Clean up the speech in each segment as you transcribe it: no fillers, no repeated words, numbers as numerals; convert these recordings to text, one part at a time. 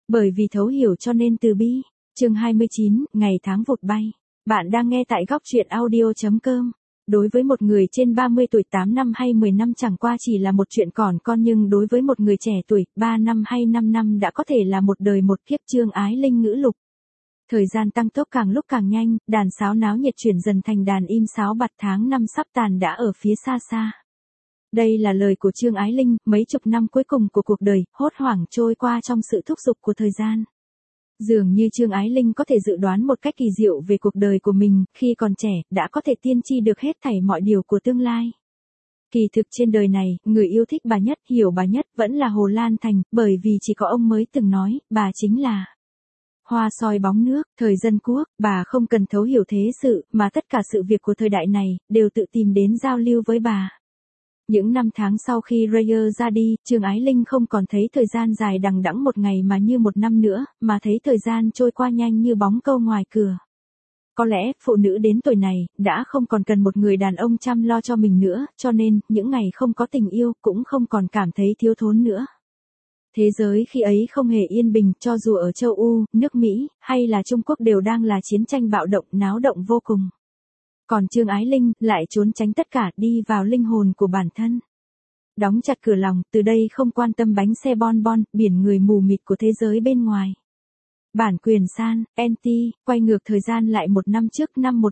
Bởi vì thấu hiểu cho nên từ bi. Chương 29, ngày tháng vụt bay. Bạn đang nghe tại góc truyện audio.com. Đối với một người trên 30 tuổi 8 năm hay 10 năm chẳng qua chỉ là một chuyện còn con, nhưng đối với một người trẻ tuổi 3 năm hay 5 năm đã có thể là một đời một kiếp. Chương Ái Linh ngữ lục. Thời gian tăng tốc càng lúc càng nhanh, đàn sáo náo nhiệt chuyển dần thành đàn im sáo bặt, tháng năm sắp tàn đã ở phía xa xa. Đây là lời của Chương Ái Linh, mấy chục năm cuối cùng của cuộc đời, hốt hoảng trôi qua trong sự thúc giục của thời gian. Dường như Chương Ái Linh có thể dự đoán một cách kỳ diệu về cuộc đời của mình, khi còn trẻ, đã có thể tiên tri được hết thảy mọi điều của tương lai. Kỳ thực trên đời này, người yêu thích bà nhất, hiểu bà nhất, vẫn là Hồ Lan Thành, bởi vì chỉ có ông mới từng nói, bà chính là hoa soi bóng nước, thời dân quốc. Bà không cần thấu hiểu thế sự, mà tất cả sự việc của thời đại này, đều tự tìm đến giao lưu với bà. Những năm tháng sau khi Rayer ra đi, Chương Ái Linh không còn thấy thời gian dài đằng đẵng một ngày mà như một năm nữa, mà thấy thời gian trôi qua nhanh như bóng câu ngoài cửa. Có lẽ, phụ nữ đến tuổi này, đã không còn cần một người đàn ông chăm lo cho mình nữa, cho nên, những ngày không có tình yêu, cũng không còn cảm thấy thiếu thốn nữa. Thế giới khi ấy không hề yên bình, cho dù ở châu Âu, nước Mỹ, hay là Trung Quốc đều đang là chiến tranh bạo động, náo động vô cùng. Còn Chương Ái Linh lại trốn tránh tất cả, đi vào linh hồn của bản thân. Đóng chặt cửa lòng, từ đây không quan tâm bánh xe bon bon, biển người mù mịt của thế giới bên ngoài. Bản quyền San, NT, quay ngược thời gian lại một năm trước, năm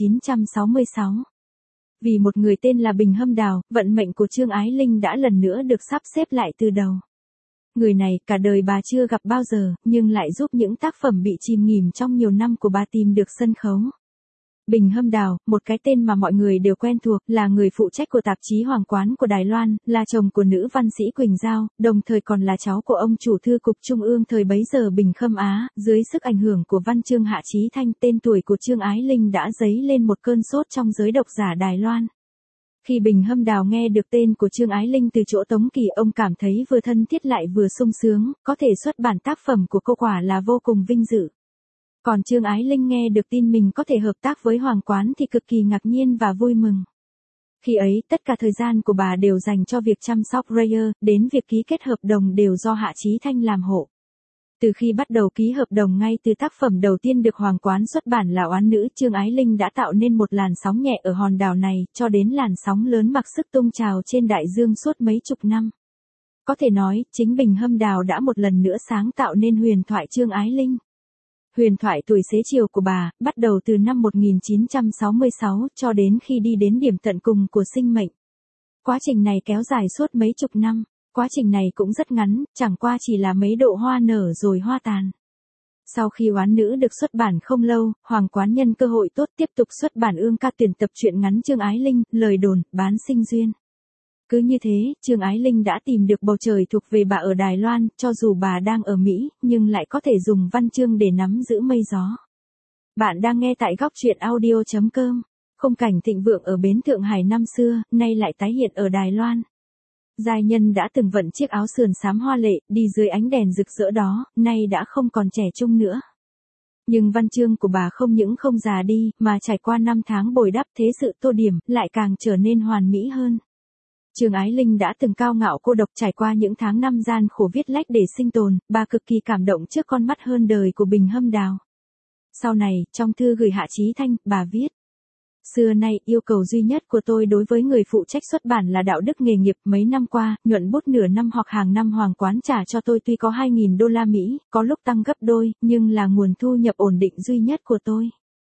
1966. Vì một người tên là Bình Hâm Đào, vận mệnh của Chương Ái Linh đã lần nữa được sắp xếp lại từ đầu. Người này, cả đời bà chưa gặp bao giờ, nhưng lại giúp những tác phẩm bị chìm nghỉm trong nhiều năm của bà tìm được sân khấu. Bình Hâm Đào, một cái tên mà mọi người đều quen thuộc, là người phụ trách của tạp chí Hoàng Quán của Đài Loan, là chồng của nữ văn sĩ Quỳnh Giao, đồng thời còn là cháu của ông chủ thư cục Trung ương thời bấy giờ Bình Khâm Á. Dưới sức ảnh hưởng của văn chương Hạ Chí Thanh, tên tuổi của Chương Ái Linh đã dấy lên một cơn sốt trong giới độc giả Đài Loan. Khi Bình Hâm Đào nghe được tên của Chương Ái Linh từ chỗ Tống Kỳ, ông cảm thấy vừa thân thiết lại vừa sung sướng, có thể xuất bản tác phẩm của cô quả là vô cùng vinh dự. Còn Chương Ái Linh nghe được tin mình có thể hợp tác với Hoàng Quán thì cực kỳ ngạc nhiên và vui mừng. Khi ấy, tất cả thời gian của bà đều dành cho việc chăm sóc Rayer, đến việc ký kết hợp đồng đều do Hạ Chí Thanh làm hộ. Từ khi bắt đầu ký hợp đồng, ngay từ tác phẩm đầu tiên được Hoàng Quán xuất bản là Oán Nữ, Chương Ái Linh đã tạo nên một làn sóng nhẹ ở hòn đảo này, cho đến làn sóng lớn mặc sức tung trào trên đại dương suốt mấy chục năm. Có thể nói, chính Bình Hâm Đào đã một lần nữa sáng tạo nên huyền thoại Chương Ái Linh. Huyền thoại tuổi xế chiều của bà, bắt đầu từ năm 1966, cho đến khi đi đến điểm tận cùng của sinh mệnh. Quá trình này kéo dài suốt mấy chục năm. Quá trình này cũng rất ngắn, chẳng qua chỉ là mấy độ hoa nở rồi hoa tàn. Sau khi Oán Nữ được xuất bản không lâu, Hoàng Quán nhân cơ hội tốt tiếp tục xuất bản Ương Ca tuyển tập truyện ngắn Chương Ái Linh, lời đồn, bán sinh duyên. Cứ như thế, Chương Ái Linh đã tìm được bầu trời thuộc về bà ở Đài Loan, cho dù bà đang ở Mỹ, nhưng lại có thể dùng văn chương để nắm giữ mây gió. Bạn đang nghe tại góc truyện audio.com. Khung cảnh thịnh vượng ở bến Thượng Hải năm xưa, nay lại tái hiện ở Đài Loan. Giai nhân đã từng vận chiếc áo sườn xám hoa lệ, đi dưới ánh đèn rực rỡ đó, nay đã không còn trẻ trung nữa. Nhưng văn chương của bà không những không già đi, mà trải qua năm tháng bồi đắp thế sự tô điểm, lại càng trở nên hoàn mỹ hơn. Chương Ái Linh đã từng cao ngạo cô độc, trải qua những tháng năm gian khổ viết lách để sinh tồn, bà cực kỳ cảm động trước con mắt hơn đời của Bình Hâm Đào. Sau này, trong thư gửi Hạ Chí Thanh, bà viết: Xưa nay, yêu cầu duy nhất của tôi đối với người phụ trách xuất bản là đạo đức nghề nghiệp. Mấy năm qua, nhuận bút nửa năm hoặc hàng năm Hoàng Quán trả cho tôi tuy có 2.000 đô la Mỹ, có lúc tăng gấp đôi, nhưng là nguồn thu nhập ổn định duy nhất của tôi.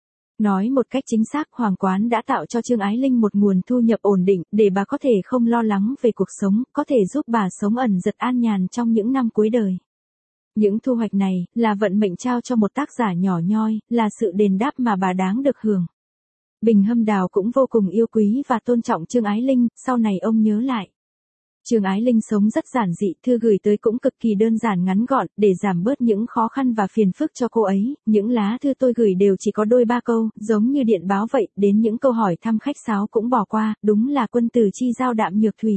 Nói một cách chính xác, Hoàng Quán đã tạo cho Chương Ái Linh một nguồn thu nhập ổn định, để bà có thể không lo lắng về cuộc sống, có thể giúp bà sống ẩn dật an nhàn trong những năm cuối đời. Những thu hoạch này, là vận mệnh trao cho một tác giả nhỏ nhoi, là sự đền đáp mà bà đáng được hưởng. Bình Hâm Đào cũng vô cùng yêu quý và tôn trọng Chương Ái Linh, sau này ông nhớ lại. Chương Ái Linh sống rất giản dị, thư gửi tới cũng cực kỳ đơn giản ngắn gọn, để giảm bớt những khó khăn và phiền phức cho cô ấy. Những lá thư tôi gửi đều chỉ có đôi ba câu, giống như điện báo vậy, đến những câu hỏi thăm khách sáo cũng bỏ qua, đúng là quân tử chi giao đạm nhược thủy.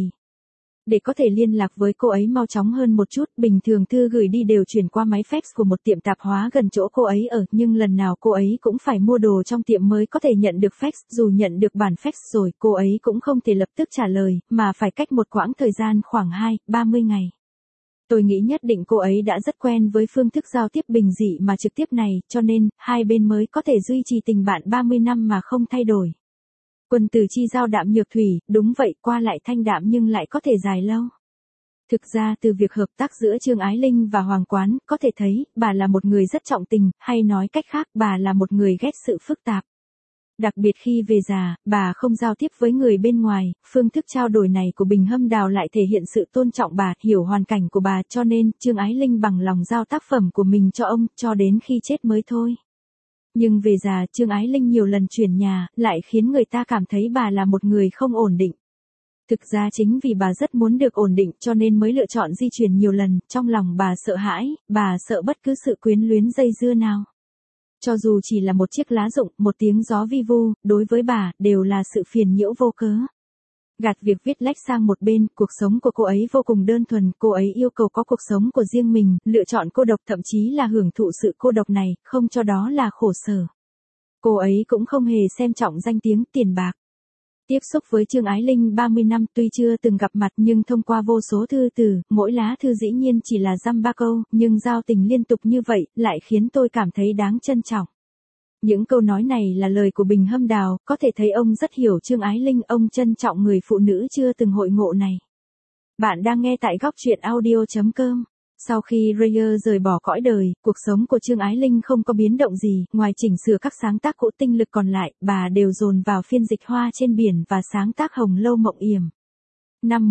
Để có thể liên lạc với cô ấy mau chóng hơn một chút, bình thường thư gửi đi đều chuyển qua máy fax của một tiệm tạp hóa gần chỗ cô ấy ở, nhưng lần nào cô ấy cũng phải mua đồ trong tiệm mới có thể nhận được fax, dù nhận được bản fax rồi, cô ấy cũng không thể lập tức trả lời, mà phải cách một quãng thời gian khoảng 20-30 ngày. Tôi nghĩ nhất định cô ấy đã rất quen với phương thức giao tiếp bình dị mà trực tiếp này, cho nên, hai bên mới có thể duy trì tình bạn 30 năm mà không thay đổi. Quân tử chi giao đạm nhược thủy, đúng vậy, qua lại thanh đạm nhưng lại có thể dài lâu. Thực ra từ việc hợp tác giữa Trương Ái Linh và Hoàng Quán, có thể thấy, bà là một người rất trọng tình, hay nói cách khác, bà là một người ghét sự phức tạp. Đặc biệt khi về già, bà không giao tiếp với người bên ngoài, phương thức trao đổi này của Bình Hâm Đào lại thể hiện sự tôn trọng bà, hiểu hoàn cảnh của bà, cho nên, Trương Ái Linh bằng lòng giao tác phẩm của mình cho ông, cho đến khi chết mới thôi. Nhưng về già, Trương Ái Linh nhiều lần chuyển nhà, lại khiến người ta cảm thấy bà là một người không ổn định. Thực ra chính vì bà rất muốn được ổn định cho nên mới lựa chọn di chuyển nhiều lần, trong lòng bà sợ hãi, bà sợ bất cứ sự quyến luyến dây dưa nào. Cho dù chỉ là một chiếc lá rụng, một tiếng gió vi vu, đối với bà, đều là sự phiền nhiễu vô cớ. Gạt việc viết lách sang một bên, cuộc sống của cô ấy vô cùng đơn thuần, cô ấy yêu cầu có cuộc sống của riêng mình, lựa chọn cô độc thậm chí là hưởng thụ sự cô độc này, không cho đó là khổ sở. Cô ấy cũng không hề xem trọng danh tiếng, tiền bạc. Tiếp xúc với Trương Ái Linh 30 năm tuy chưa từng gặp mặt nhưng thông qua vô số thư từ, mỗi lá thư dĩ nhiên chỉ là dăm ba câu, nhưng giao tình liên tục như vậy, lại khiến tôi cảm thấy đáng trân trọng. Những câu nói này là lời của Bình Hâm Đào, có thể thấy ông rất hiểu Trương Ái Linh, ông trân trọng người phụ nữ chưa từng hội ngộ này. Bạn đang nghe tại góc truyện audio.com. Sau khi Rayer rời bỏ cõi đời, cuộc sống của Trương Ái Linh không có biến động gì, ngoài chỉnh sửa các sáng tác cũ, tinh lực còn lại, bà đều dồn vào phiên dịch Hoa trên biển và sáng tác Hồng Lâu Mộng Yểm. Năm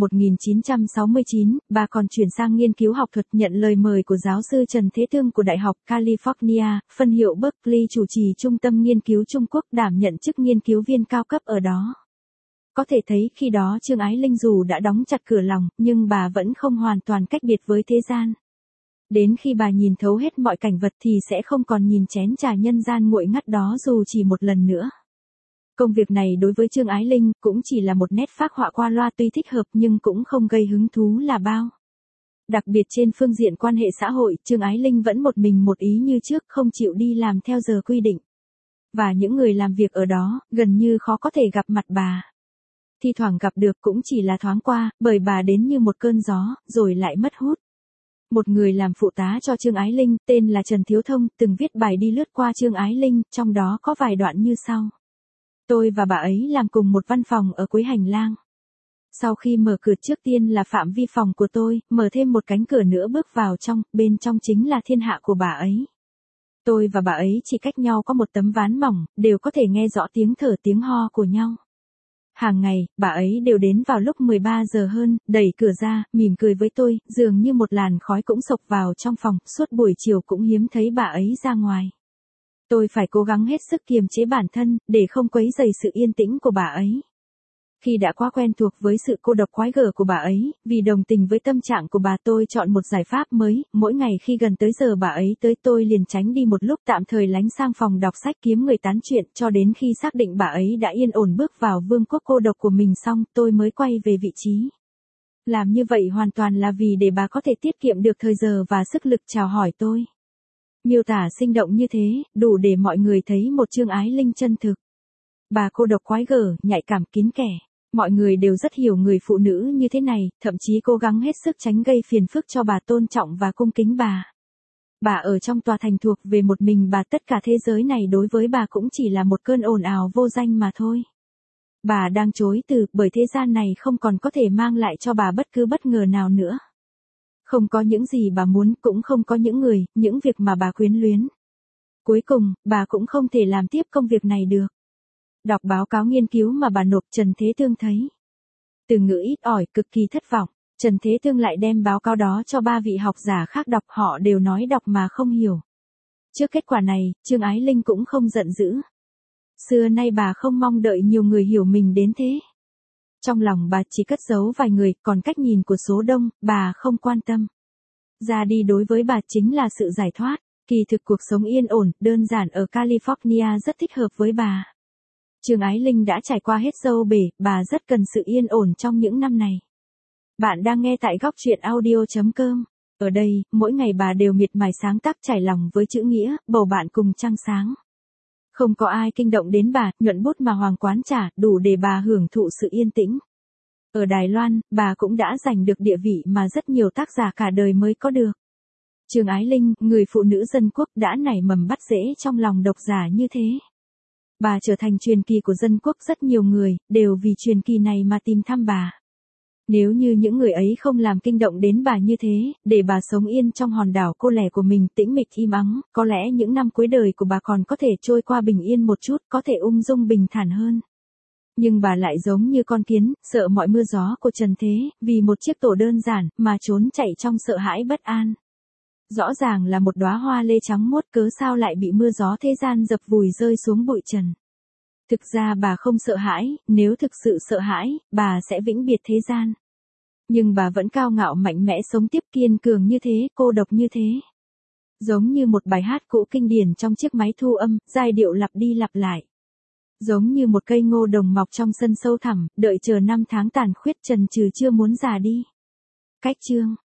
1969, bà còn chuyển sang nghiên cứu học thuật, nhận lời mời của giáo sư Trần Thế Thương của Đại học California, phân hiệu Berkeley, chủ trì trung tâm nghiên cứu Trung Quốc, đảm nhận chức nghiên cứu viên cao cấp ở đó. Có thể thấy khi đó Trương Ái Linh dù đã đóng chặt cửa lòng, nhưng bà vẫn không hoàn toàn cách biệt với thế gian. Đến khi bà nhìn thấu hết mọi cảnh vật thì sẽ không còn nhìn chén trà nhân gian nguội ngắt đó dù chỉ một lần nữa. Công việc này đối với Trương Ái Linh cũng chỉ là một nét phác họa qua loa, tuy thích hợp nhưng cũng không gây hứng thú là bao. Đặc biệt trên phương diện quan hệ xã hội, Trương Ái Linh vẫn một mình một ý như trước, không chịu đi làm theo giờ quy định. Và những người làm việc ở đó, gần như khó có thể gặp mặt bà. Thi thoảng gặp được cũng chỉ là thoáng qua, bởi bà đến như một cơn gió, rồi lại mất hút. Một người làm phụ tá cho Trương Ái Linh, tên là Trần Thiếu Thông, từng viết bài đi lướt qua Trương Ái Linh, trong đó có vài đoạn như sau. Tôi và bà ấy làm cùng một văn phòng ở cuối hành lang. Sau khi mở cửa trước tiên là phạm vi phòng của tôi, mở thêm một cánh cửa nữa bước vào trong, bên trong chính là thiên hạ của bà ấy. Tôi và bà ấy chỉ cách nhau có một tấm ván mỏng, đều có thể nghe rõ tiếng thở tiếng ho của nhau. Hàng ngày, bà ấy đều đến vào lúc 13 giờ hơn, đẩy cửa ra, mỉm cười với tôi, dường như một làn khói cũng xộc vào trong phòng, suốt buổi chiều cũng hiếm thấy bà ấy ra ngoài. Tôi phải cố gắng hết sức kiềm chế bản thân, để không quấy rầy sự yên tĩnh của bà ấy. Khi đã quá quen thuộc với sự cô độc quái gở của bà ấy, vì đồng tình với tâm trạng của bà, tôi chọn một giải pháp mới, mỗi ngày khi gần tới giờ bà ấy tới tôi liền tránh đi một lúc, tạm thời lánh sang phòng đọc sách kiếm người tán chuyện, cho đến khi xác định bà ấy đã yên ổn bước vào vương quốc cô độc của mình xong, tôi mới quay về vị trí. Làm như vậy hoàn toàn là vì để bà có thể tiết kiệm được thời giờ và sức lực chào hỏi tôi. Miêu tả sinh động như thế, đủ để mọi người thấy một Trương Ái Linh chân thực. Bà cô độc quái gở, nhạy cảm, kín kẽ. Mọi người đều rất hiểu người phụ nữ như thế này, thậm chí cố gắng hết sức tránh gây phiền phức cho bà, tôn trọng và cung kính bà. Bà ở trong tòa thành thuộc về một mình bà, tất cả thế giới này đối với bà cũng chỉ là một cơn ồn ào vô danh mà thôi. Bà đang chối từ, bởi thế gian này không còn có thể mang lại cho bà bất cứ bất ngờ nào nữa. Không có những gì bà muốn, cũng không có những người, những việc mà bà quyến luyến. Cuối cùng, bà cũng không thể làm tiếp công việc này được. Đọc báo cáo nghiên cứu mà bà nộp, Trần Thế Thương thấy từ ngữ ít ỏi, cực kỳ thất vọng. Trần Thế Thương lại đem báo cáo đó cho 3 vị học giả khác đọc, họ đều nói đọc mà không hiểu. Trước kết quả này, Trương Ái Linh cũng không giận dữ. Xưa nay bà không mong đợi nhiều người hiểu mình đến thế. Trong lòng bà chỉ cất giấu vài người, còn cách nhìn của số đông, bà không quan tâm. Ra đi đối với bà chính là sự giải thoát. Kỳ thực cuộc sống yên ổn, đơn giản ở California rất thích hợp với bà. Trương Ái Linh đã trải qua hết dâu bể, bà rất cần sự yên ổn trong những năm này. Bạn đang nghe tại góc truyện audio.com. Ở đây, mỗi ngày bà đều miệt mài sáng tác, trải lòng với chữ nghĩa, bầu bạn cùng trăng sáng. Không có ai kinh động đến bà, nhuận bút mà Hoàng Quán trả, đủ để bà hưởng thụ sự yên tĩnh. Ở Đài Loan, bà cũng đã giành được địa vị mà rất nhiều tác giả cả đời mới có được. Trường Ái Linh, người phụ nữ dân quốc đã nảy mầm bắt rễ trong lòng độc giả như thế. Bà trở thành truyền kỳ của dân quốc, rất nhiều người đều vì truyền kỳ này mà tìm thăm bà. Nếu như những người ấy không làm kinh động đến bà như thế, để bà sống yên trong hòn đảo cô lẻ của mình tĩnh mịch im ắng, có lẽ những năm cuối đời của bà còn có thể trôi qua bình yên một chút, có thể ung dung bình thản hơn. Nhưng bà lại giống như con kiến, sợ mọi mưa gió của trần thế, vì một chiếc tổ đơn giản, mà trốn chạy trong sợ hãi bất an. Rõ ràng là một đóa hoa lê trắng muốt, cớ sao lại bị mưa gió thế gian dập vùi rơi xuống bụi trần. Thực ra bà không sợ hãi, nếu thực sự sợ hãi, bà sẽ vĩnh biệt thế gian. Nhưng bà vẫn cao ngạo mạnh mẽ sống tiếp, kiên cường như thế, cô độc như thế. Giống như một bài hát cũ kinh điển trong chiếc máy thu âm, giai điệu lặp đi lặp lại. Giống như một cây ngô đồng mọc trong sân sâu thẳm, đợi chờ năm tháng tàn khuyết, trần trừ chưa muốn già đi. Cách chương